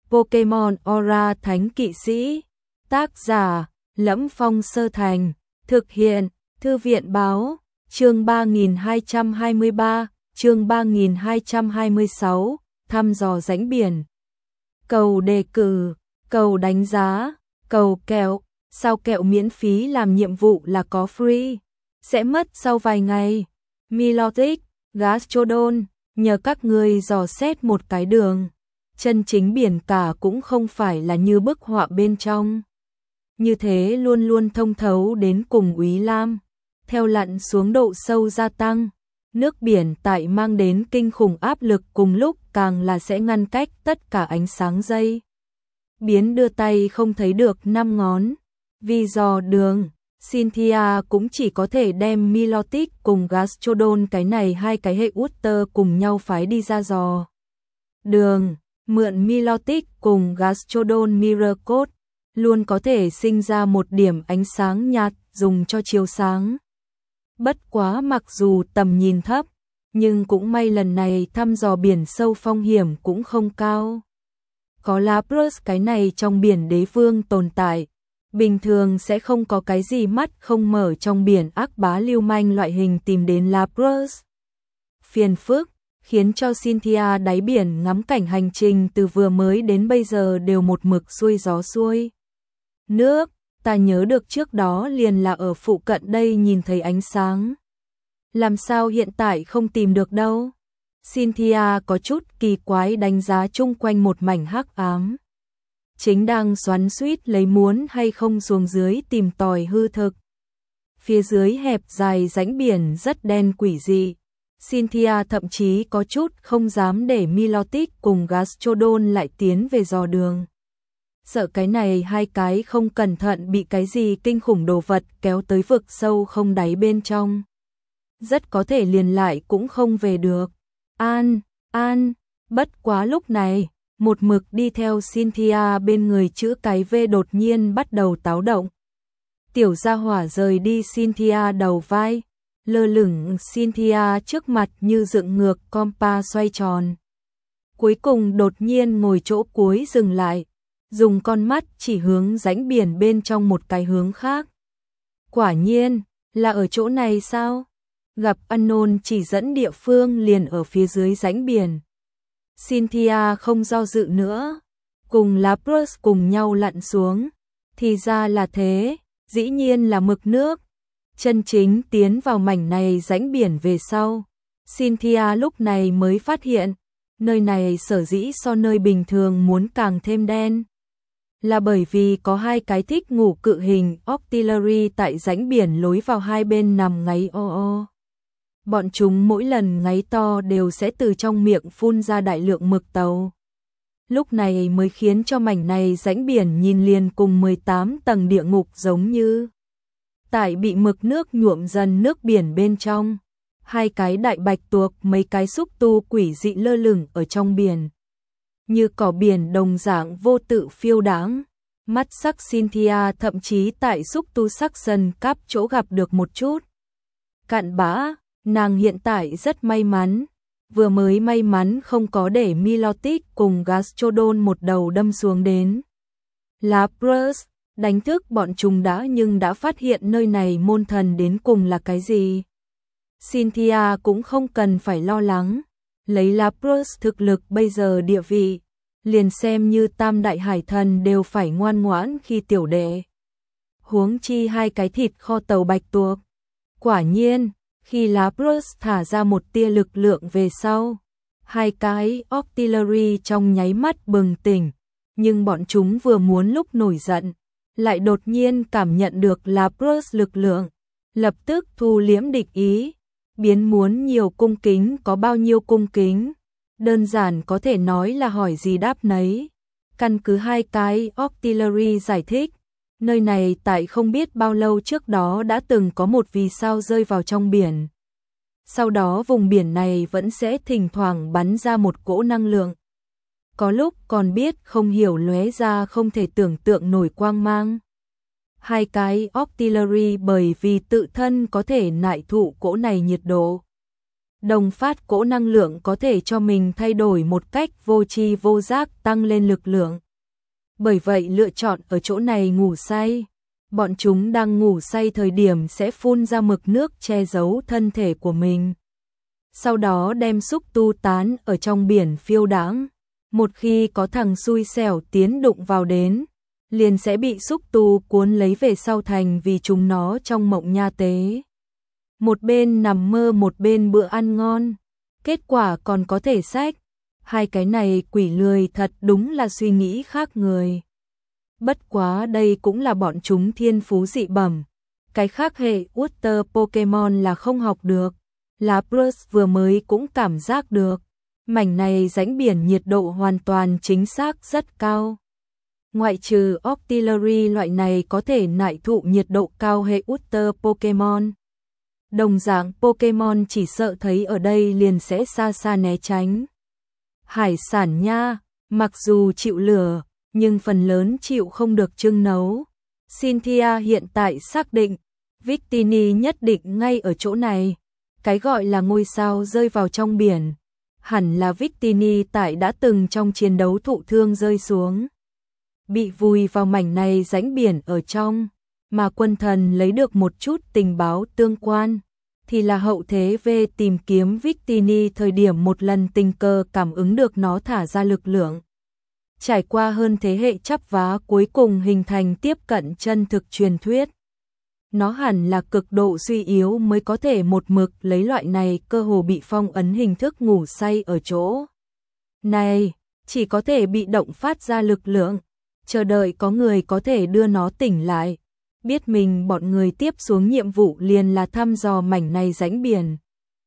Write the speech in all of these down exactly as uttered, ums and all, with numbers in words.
Pokemon Aura Thánh Kỵ Sĩ. Tác giả: Lẫm Phong Sơ Thành. Thực hiện: Thư viện Báo. Chương ba nghìn hai trăm hai mươi ba, chương ba nghìn hai trăm hai mươi sáu, thăm dò rãnh biển. Cầu đề cử, cầu đánh giá, cầu kẹo, sao kẹo miễn phí làm nhiệm vụ là có free, sẽ mất sau vài ngày. Milotic, Gastrodon, nhờ các ngươi dò xét một cái đường. Chân chính biển cả cũng không phải là như bức họa bên trong. Như thế luôn luôn thông thấu đến cùng Úy Lam. Theo lặn xuống độ sâu gia tăng, nước biển tại mang đến kinh khủng áp lực, cùng lúc càng là sẽ ngăn cách tất cả ánh sáng dây. Biến đưa tay không thấy được năm ngón. Vì dò đường, Cynthia cũng chỉ có thể đem Milotic cùng Gastrodon cái này hai cái hệ Water cùng nhau phái đi ra dò đường. Mượn Milotic cùng Gastrodon Mirror Code, luôn có thể sinh ra một điểm ánh sáng nhạt dùng cho chiếu sáng. Bất quá mặc dù tầm nhìn thấp, nhưng cũng may lần này thăm dò biển sâu phong hiểm cũng không cao. Có Lapras cái này trong biển đế vương tồn tại, bình thường sẽ không có cái gì mắt không mở trong biển ác bá lưu manh loại hình tìm đến Lapras. Phiền phức, khiến cho Cynthia đáy biển ngắm cảnh hành trình từ vừa mới đến bây giờ đều một mực xuôi gió xuôi nước. Ta nhớ được trước đó liền là ở phụ cận đây nhìn thấy ánh sáng. Làm sao hiện tại không tìm được đâu? Cynthia có chút kỳ quái đánh giá chung quanh một mảnh hắc ám. Chính đang xoắn xuýt lấy muốn hay không xuống dưới tìm tòi hư thực. Phía dưới hẹp dài rãnh biển rất đen quỷ dị. Cynthia thậm chí có chút không dám để Milotic cùng Gastrodon lại tiến về dò đường. Sợ cái này hai cái không cẩn thận bị cái gì kinh khủng đồ vật kéo tới vực sâu không đáy bên trong. Rất có thể liền lại cũng không về được. An, an, bất quá lúc này, một mực đi theo Cynthia bên người chữ cái V đột nhiên bắt đầu táo động. Tiểu gia hỏa rời đi Cynthia đầu vai, lơ lửng Cynthia trước mặt như dựng ngược compa xoay tròn. Cuối cùng đột nhiên ngồi chỗ cuối dừng lại, dùng con mắt chỉ hướng rãnh biển bên trong một cái hướng khác. Quả nhiên, là ở chỗ này sao? Gặp unknown chỉ dẫn địa phương liền ở phía dưới rãnh biển. Cynthia không do dự nữa, cùng Lapras cùng nhau lặn xuống. Thì ra là thế, dĩ nhiên là mực nước. Chân chính tiến vào mảnh này rãnh biển về sau, Cynthia lúc này mới phát hiện, nơi này sở dĩ so nơi bình thường muốn càng thêm đen. Là bởi vì có hai cái thích ngủ cự hình Octillery tại rãnh biển lối vào hai bên nằm ngáy o o. Bọn chúng mỗi lần ngáy to đều sẽ từ trong miệng phun ra đại lượng mực tàu. Lúc này mới khiến cho mảnh này rãnh biển nhìn liền cùng mười tám tầng địa ngục giống như. Tại bị mực nước nhuộm dần nước biển bên trong, hai cái đại bạch tuộc mấy cái xúc tu quỷ dị lơ lửng ở trong biển. Như cỏ biển đồng dạng vô tự phiêu đáng. Mắt sắc Cynthia thậm chí tại xúc tu sắc dần cáp chỗ gặp được một chút. Cặn bã, nàng hiện tại rất may mắn. Vừa mới may mắn không có để Milotic cùng Gastrodon một đầu đâm xuống đến. Lapras, đánh thức bọn chúng đã nhưng đã phát hiện nơi này môn thần đến cùng là cái gì. Cynthia cũng không cần phải lo lắng. Lấy Lapras thực lực bây giờ địa vị, liền xem như tam đại hải thần đều phải ngoan ngoãn khi tiểu đệ. Huống chi hai cái thịt kho tàu bạch tuộc. Quả nhiên, khi Lapras thả ra một tia lực lượng về sau, hai cái Octillery trong nháy mắt bừng tỉnh, nhưng bọn chúng vừa muốn lúc nổi giận, lại đột nhiên cảm nhận được Lapras lực lượng, lập tức thu liễm địch ý, biến muốn nhiều cung kính có bao nhiêu cung kính. Đơn giản có thể nói là hỏi gì đáp nấy. Căn cứ hai cái Octillery giải thích, nơi này tại không biết bao lâu trước đó đã từng có một vì sao rơi vào trong biển. Sau đó vùng biển này vẫn sẽ thỉnh thoảng bắn ra một cỗ năng lượng. Có lúc còn biết không hiểu lóe ra không thể tưởng tượng nổi quang mang. Hai cái Octillery bởi vì tự thân có thể nại thụ cỗ này nhiệt độ, Đồng phát cỗ năng lượng có thể cho mình thay đổi một cách vô tri vô giác, tăng lên lực lượng. Bởi vậy lựa chọn ở chỗ này ngủ say. Bọn chúng đang ngủ say thời điểm sẽ phun ra mực nước che giấu thân thể của mình. Sau đó đem xúc tu tán ở trong biển phiêu đãng. Một khi có thằng xui xẻo tiến đụng vào đến, liền sẽ bị xúc tu cuốn lấy về sau thành vì chúng nó trong mộng nha tế. Một bên nằm mơ một bên bữa ăn ngon, kết quả còn có thể xách. Hai cái này quỷ lười thật đúng là suy nghĩ khác người. Bất quá đây cũng là bọn chúng thiên phú dị bẩm. Cái khác hệ Water Pokemon là không học được. Lapras vừa mới cũng cảm giác được. Mảnh này rãnh biển nhiệt độ hoàn toàn chính xác rất cao. Ngoại trừ Octillery loại này có thể nại thụ nhiệt độ cao hệ Water Pokemon. Đồng dạng Pokemon chỉ sợ thấy ở đây liền sẽ xa xa né tránh. Hải sản nha, mặc dù chịu lửa, nhưng phần lớn chịu không được trưng nấu. Cynthia hiện tại xác định, Victini nhất định ngay ở chỗ này. Cái gọi là ngôi sao rơi vào trong biển, hẳn là Victini tại đã từng trong chiến đấu thụ thương rơi xuống. Bị vùi vào mảnh này rãnh biển ở trong, mà quân thần lấy được một chút tình báo tương quan, thì là hậu thế về tìm kiếm Victini thời điểm một lần tình cờ cảm ứng được nó thả ra lực lượng. Trải qua hơn thế hệ chắp vá cuối cùng hình thành tiếp cận chân thực truyền thuyết. Nó hẳn là cực độ suy yếu mới có thể một mực lấy loại này cơ hồ bị phong ấn hình thức ngủ say ở chỗ này, chỉ có thể bị động phát ra lực lượng, chờ đợi có người có thể đưa nó tỉnh lại. Biết mình bọn người tiếp xuống nhiệm vụ liền là thăm dò mảnh này rãnh biển.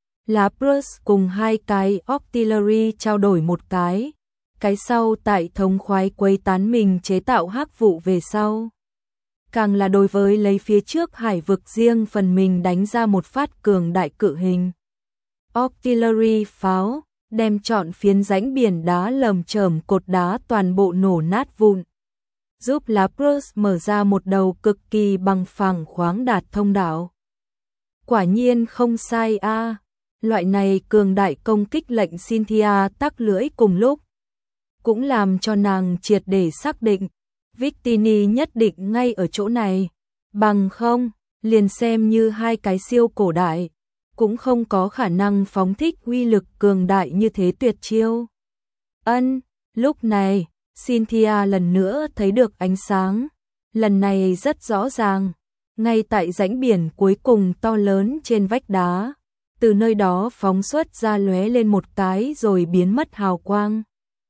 Lapras cùng hai cái Octillery trao đổi một cái, cái sau tại thống khoái quấy tán mình chế tạo hắc vụ về sau. Càng là đối với lấy phía trước hải vực riêng phần mình đánh ra một phát cường đại cự hình. Octillery pháo, đem trọn phiến rãnh biển đá lởm chởm cột đá toàn bộ nổ nát vụn. Giúp Lapras mở ra một đầu cực kỳ bằng phẳng khoáng đạt thông đạo. Quả nhiên không sai a, à. Loại này cường đại công kích lệnh Cynthia tắc lưỡi cùng lúc. Cũng làm cho nàng triệt để xác định, Victini nhất định ngay ở chỗ này. Bằng không, liền xem như hai cái siêu cổ đại, cũng không có khả năng phóng thích uy lực cường đại như thế tuyệt chiêu. Ân, lúc này, Cynthia lần nữa thấy được ánh sáng, lần này rất rõ ràng, ngay tại rãnh biển cuối cùng to lớn trên vách đá, từ nơi đó phóng xuất ra lóe lên một cái rồi biến mất hào quang.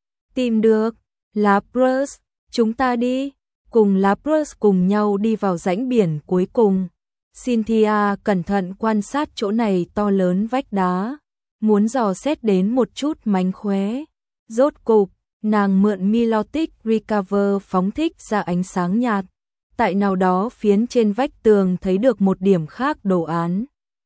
Tìm được, Lapras, chúng ta đi, cùng Lapras cùng nhau đi vào rãnh biển cuối cùng. Cynthia cẩn thận quan sát chỗ này to lớn vách đá, muốn dò xét đến một chút mánh khóe. Rốt cục, nàng mượn Milotic Recover phóng thích ra ánh sáng nhạt, tại nào đó phiến trên vách tường thấy được một điểm khác đồ án.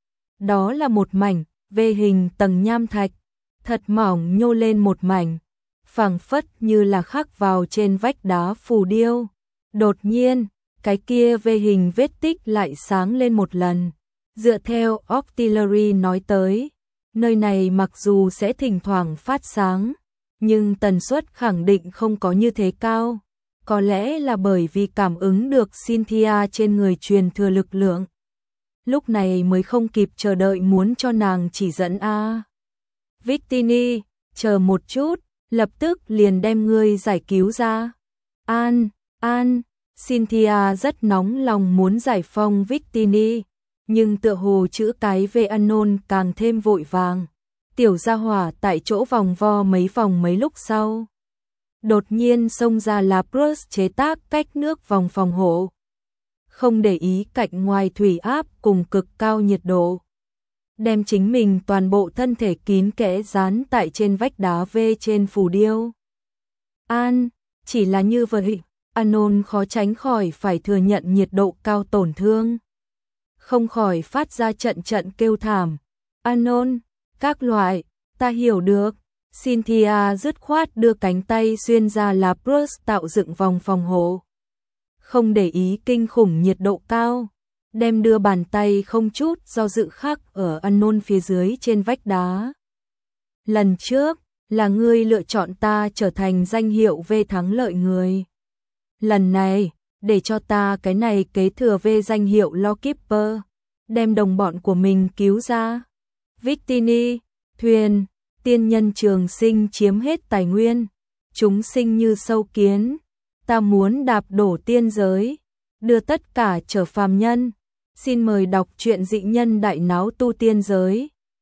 Đó là một mảnh V hình tầng nham thạch, thật mỏng nhô lên một mảnh, phảng phất như là khắc vào trên vách đá phù điêu. Đột nhiên, cái kia V hình vết tích lại sáng lên một lần. Dựa theo Octillery nói tới, nơi này mặc dù sẽ thỉnh thoảng phát sáng, nhưng tần suất khẳng định không có như thế cao. Có lẽ là bởi vì cảm ứng được Cynthia trên người truyền thừa lực lượng. Lúc này mới không kịp chờ đợi muốn cho nàng chỉ dẫn a. Victini, chờ một chút, lập tức liền đem ngươi giải cứu ra. An, An, Cynthia rất nóng lòng muốn giải phóng Victini, nhưng tựa hồ chữ cái về Anon càng thêm vội vàng. Tiểu gia hỏa tại chỗ vòng vo mấy vòng mấy lúc sau. Đột nhiên xông ra Lapras chế tác cách nước vòng phòng hộ. Không để ý cạnh ngoài thủy áp cùng cực cao nhiệt độ. Đem chính mình toàn bộ thân thể kín kẽ dán tại trên vách đá V trên phù điêu. An, chỉ là như vậy, Anon khó tránh khỏi phải thừa nhận nhiệt độ cao tổn thương. Không khỏi phát ra trận trận kêu thảm. Anon, các loại, ta hiểu được. Cynthia dứt khoát đưa cánh tay xuyên ra Lapras tạo dựng vòng phòng hộ. Không để ý kinh khủng nhiệt độ cao, đem đưa bàn tay không chút do dự khắc ở Unknown phía dưới trên vách đá. Lần trước, là ngươi lựa chọn ta trở thành danh hiệu về thắng lợi người. Lần này, để cho ta cái này kế thừa về danh hiệu Lawkeeper, đem đồng bọn của mình cứu ra. Victini, thuyền, tiên nhân trường sinh chiếm hết tài nguyên, chúng sinh như sâu kiến, ta muốn đạp đổ tiên giới, đưa tất cả trở phàm nhân. Xin mời đọc truyện Dị Nhân Đại Náo Tu Tiên Giới.